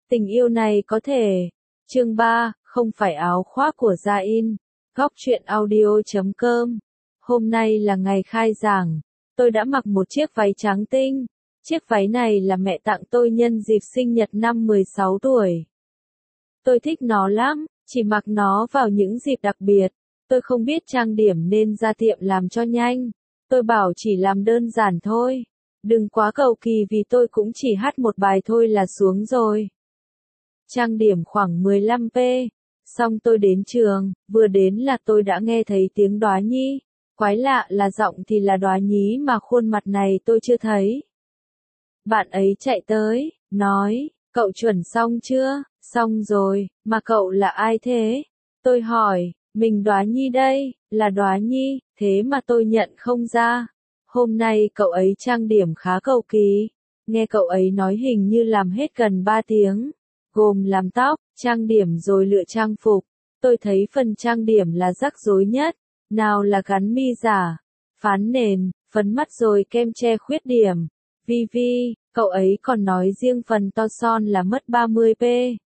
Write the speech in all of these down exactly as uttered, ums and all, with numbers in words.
Tình yêu này có thể. Chương ba, không phải áo khoác của Gia In. Góc truyện audio chấm com. Hôm nay là ngày khai giảng. Tôi đã mặc một chiếc váy trắng tinh. Chiếc váy này là mẹ tặng tôi nhân dịp sinh nhật năm mười sáu tuổi. Tôi thích nó lắm, chỉ mặc nó vào những dịp đặc biệt. Tôi không biết trang điểm nên ra tiệm làm cho nhanh. Tôi bảo chỉ làm đơn giản thôi. Đừng quá cầu kỳ vì tôi cũng chỉ hát một bài thôi là xuống rồi. Trang điểm khoảng mười lăm phút. Xong tôi đến trường, vừa đến là tôi đã nghe thấy tiếng Đóa Nhi. Quái lạ là giọng thì là Đóa Nhí mà khuôn mặt này tôi chưa thấy. Bạn ấy chạy tới, nói, cậu chuẩn xong chưa? Xong rồi, mà cậu là ai thế? Tôi hỏi, mình Đóa Nhi đây, là Đóa Nhi, thế mà tôi nhận không ra. Hôm nay cậu ấy trang điểm khá cầu kỳ. Nghe cậu ấy nói hình như làm hết gần ba tiếng. Gồm làm tóc, trang điểm rồi lựa trang phục. Tôi thấy phần trang điểm là rắc rối nhất. Nào là gắn mi giả, phán nền, phấn mắt rồi kem che khuyết điểm. Vi vi, cậu ấy còn nói riêng phần to son là mất ba mươi phút.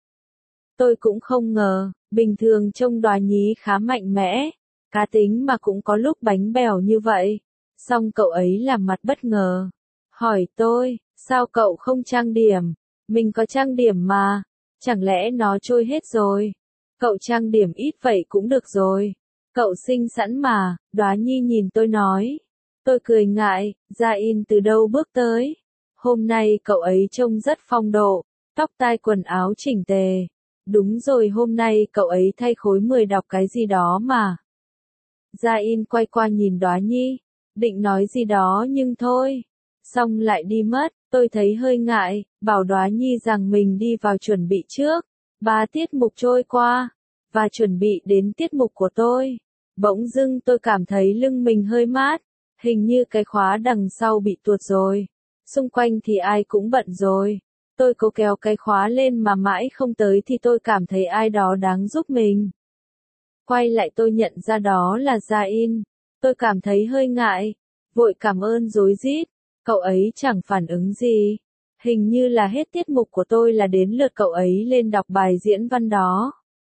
Tôi cũng không ngờ, bình thường trông Đóa Nhí khá mạnh mẽ, cá tính mà cũng có lúc bánh bèo như vậy. Xong cậu ấy làm mặt bất ngờ. Hỏi tôi, sao cậu không trang điểm? Mình có trang điểm mà, chẳng lẽ nó trôi hết rồi? Cậu trang điểm ít vậy cũng được rồi. Cậu xinh xắn mà, Đóa Nhi nhìn tôi nói. Tôi cười ngại, Gia In từ đâu bước tới. Hôm nay cậu ấy trông rất phong độ, tóc tai quần áo chỉnh tề. Đúng rồi, hôm nay cậu ấy thay khối mười đọc cái gì đó mà. Gia In quay qua nhìn Đóa Nhi, định nói gì đó nhưng thôi. Xong lại đi mất, tôi thấy hơi ngại, bảo Đóa Nhi rằng mình đi vào chuẩn bị trước. Ba tiết mục trôi qua, và chuẩn bị đến tiết mục của tôi. Bỗng dưng tôi cảm thấy lưng mình hơi mát, hình như cái khóa đằng sau bị tuột rồi. Xung quanh thì ai cũng bận rồi. Tôi cố kéo cái khóa lên mà mãi không tới thì tôi cảm thấy ai đó đáng giúp mình. Quay lại tôi nhận ra đó là Gia In. Tôi cảm thấy hơi ngại, vội cảm ơn rối rít. Cậu ấy chẳng phản ứng gì. Hình như là hết tiết mục của tôi là đến lượt cậu ấy lên đọc bài diễn văn đó.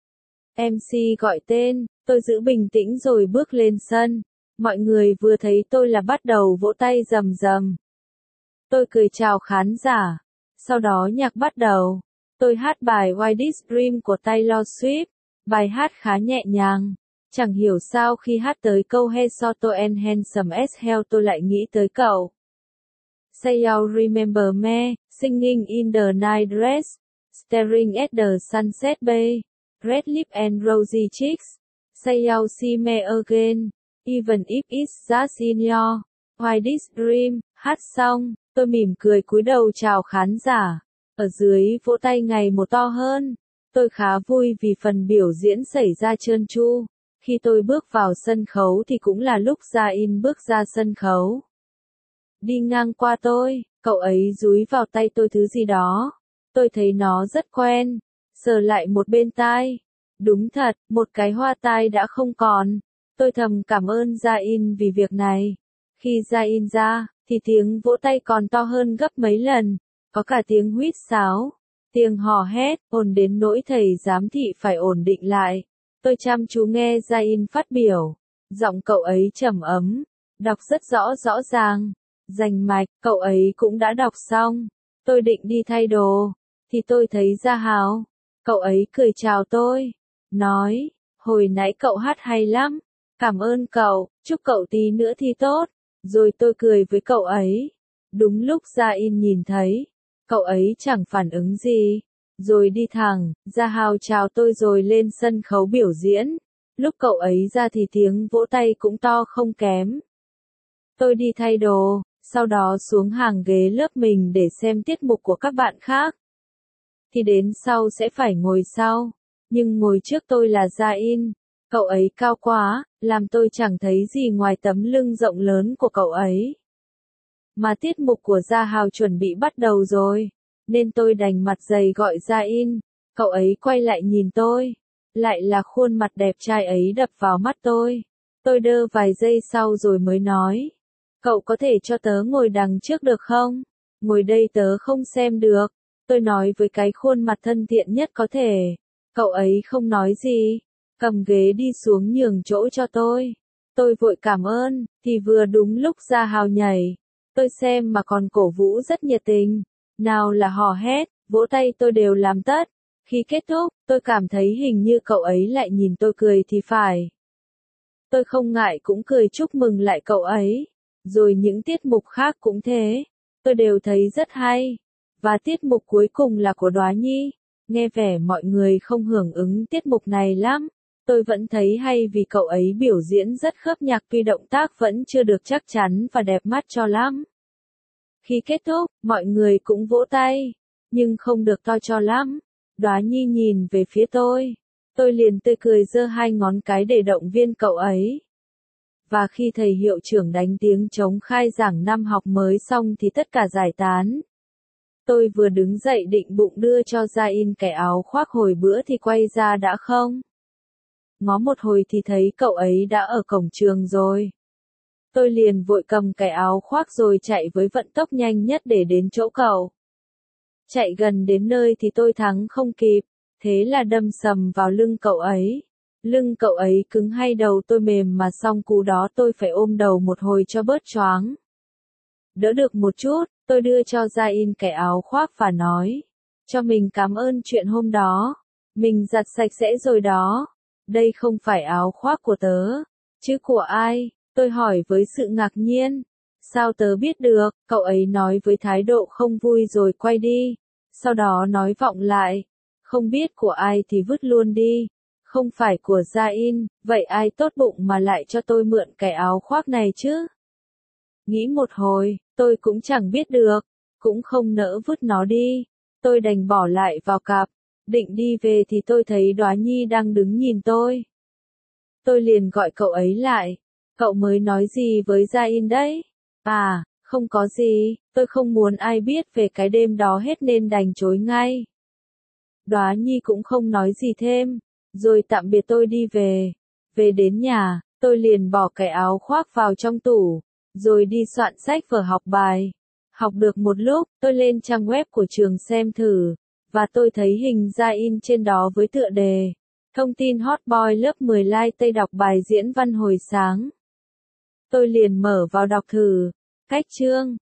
em xê gọi tên, tôi giữ bình tĩnh rồi bước lên sân. Mọi người vừa thấy tôi là bắt đầu vỗ tay rầm rầm. Tôi cười chào khán giả. Sau đó nhạc bắt đầu. Tôi hát bài Wildest Dream của Taylor Swift. Bài hát khá nhẹ nhàng. Chẳng hiểu sao khi hát tới câu Hey so tall and handsome as hell tôi lại nghĩ tới cậu. Say you remember me, singing in the night dress, staring at the sunset bay, red lip and rosy cheeks. Say you see me again, even if it's just in your wildest dream. Hát xong, tôi mỉm cười cúi đầu chào khán giả. Ở dưới vỗ tay ngày một to hơn. Tôi khá vui vì phần biểu diễn xảy ra trơn tru. Khi tôi bước vào sân khấu thì cũng là lúc Gia In bước ra sân khấu. Đi ngang qua tôi, cậu ấy dúi vào tay tôi thứ gì đó. Tôi thấy nó rất quen. Sờ lại một bên tai. Đúng thật, một cái hoa tai đã không còn. Tôi thầm cảm ơn Gia In vì việc này. Khi Gia In ra, thì tiếng vỗ tay còn to hơn gấp mấy lần. Có cả tiếng huýt sáo, tiếng hò hét, ồn đến nỗi thầy giám thị phải ổn định lại. Tôi chăm chú nghe Gia In phát biểu. Giọng cậu ấy trầm ấm, đọc rất rõ rõ ràng, rành mạch. Cậu ấy cũng đã đọc xong. Tôi định đi thay đồ, thì tôi thấy Gia Hào. Cậu ấy cười chào tôi, nói, hồi nãy cậu hát hay lắm. Cảm ơn cậu, chúc cậu tí nữa thi tốt. Rồi tôi cười với cậu ấy. Đúng lúc Gia In nhìn thấy, cậu ấy chẳng phản ứng gì. Rồi đi thẳng, Gia Hào chào tôi rồi lên sân khấu biểu diễn. Lúc cậu ấy ra thì tiếng vỗ tay cũng to không kém. Tôi đi thay đồ, sau đó xuống hàng ghế lớp mình để xem tiết mục của các bạn khác. Thì đến sau sẽ phải ngồi sau. Nhưng ngồi trước tôi là Gia In. Cậu ấy cao quá, làm tôi chẳng thấy gì ngoài tấm lưng rộng lớn của cậu ấy. Mà tiết mục của Gia Hào chuẩn bị bắt đầu rồi, nên tôi đành mặt dày gọi Gia In. Cậu ấy quay lại nhìn tôi. Lại là khuôn mặt đẹp trai ấy đập vào mắt tôi. Tôi đơ vài giây sau rồi mới nói. Cậu có thể cho tớ ngồi đằng trước được không? Ngồi đây tớ không xem được. Tôi nói với cái khuôn mặt thân thiện nhất có thể. Cậu ấy không nói gì, cầm ghế đi xuống nhường chỗ cho tôi. Tôi vội cảm ơn, thì vừa đúng lúc Gia Hào nhảy. Tôi xem mà còn cổ vũ rất nhiệt tình. Nào là hò hét, vỗ tay tôi đều làm tất. Khi kết thúc, tôi cảm thấy hình như cậu ấy lại nhìn tôi cười thì phải. Tôi không ngại cũng cười chúc mừng lại cậu ấy. Rồi những tiết mục khác cũng thế. Tôi đều thấy rất hay. Và tiết mục cuối cùng là của Đóa Nhi. Nghe vẻ mọi người không hưởng ứng tiết mục này lắm. Tôi vẫn thấy hay vì cậu ấy biểu diễn rất khớp nhạc tuy động tác vẫn chưa được chắc chắn và đẹp mắt cho lắm. Khi kết thúc, mọi người cũng vỗ tay. Nhưng không được to cho lắm. Đóa Nhi nhìn về phía tôi. Tôi liền tươi cười giơ hai ngón cái để động viên cậu ấy. Và khi thầy hiệu trưởng đánh tiếng trống khai giảng năm học mới xong thì tất cả giải tán. Tôi vừa đứng dậy định bụng đưa cho Gia In cái áo khoác hồi bữa thì quay ra đã không. Ngó một hồi thì thấy cậu ấy đã ở cổng trường rồi. Tôi liền vội cầm cái áo khoác rồi chạy với vận tốc nhanh nhất để đến chỗ cậu. Chạy gần đến nơi thì tôi thắng không kịp, thế là đâm sầm vào lưng cậu ấy. Lưng cậu ấy cứng hay đầu tôi mềm mà xong cú đó tôi phải ôm đầu một hồi cho bớt choáng. Đỡ được một chút, tôi đưa cho Gia In cái áo khoác và nói. Cho mình cảm ơn chuyện hôm đó. Mình giặt sạch sẽ rồi đó. Đây không phải áo khoác của tớ. Chứ của ai? Tôi hỏi với sự ngạc nhiên. Sao tớ biết được? Cậu ấy nói với thái độ không vui rồi quay đi. Sau đó nói vọng lại. Không biết của ai thì vứt luôn đi. Không phải của Gia In, vậy ai tốt bụng mà lại cho tôi mượn cái áo khoác này chứ? Nghĩ một hồi, tôi cũng chẳng biết được, cũng không nỡ vứt nó đi. Tôi đành bỏ lại vào cặp, định đi về thì tôi thấy Đóa Nhi đang đứng nhìn tôi. Tôi liền gọi cậu ấy lại, cậu mới nói gì với Gia In đấy? À, không có gì, tôi không muốn ai biết về cái đêm đó hết nên đành chối ngay. Đóa Nhi cũng không nói gì thêm, rồi tạm biệt tôi đi về. Về đến nhà, tôi liền bỏ cái áo khoác vào trong tủ, rồi đi soạn sách vở học bài. Học được một lúc, tôi lên trang web của trường xem thử, và tôi thấy hình Gia In trên đó với tựa đề. Thông tin hot boy lớp mười like Tây đọc bài diễn văn hồi sáng. Tôi liền mở vào đọc thử. Cách chương.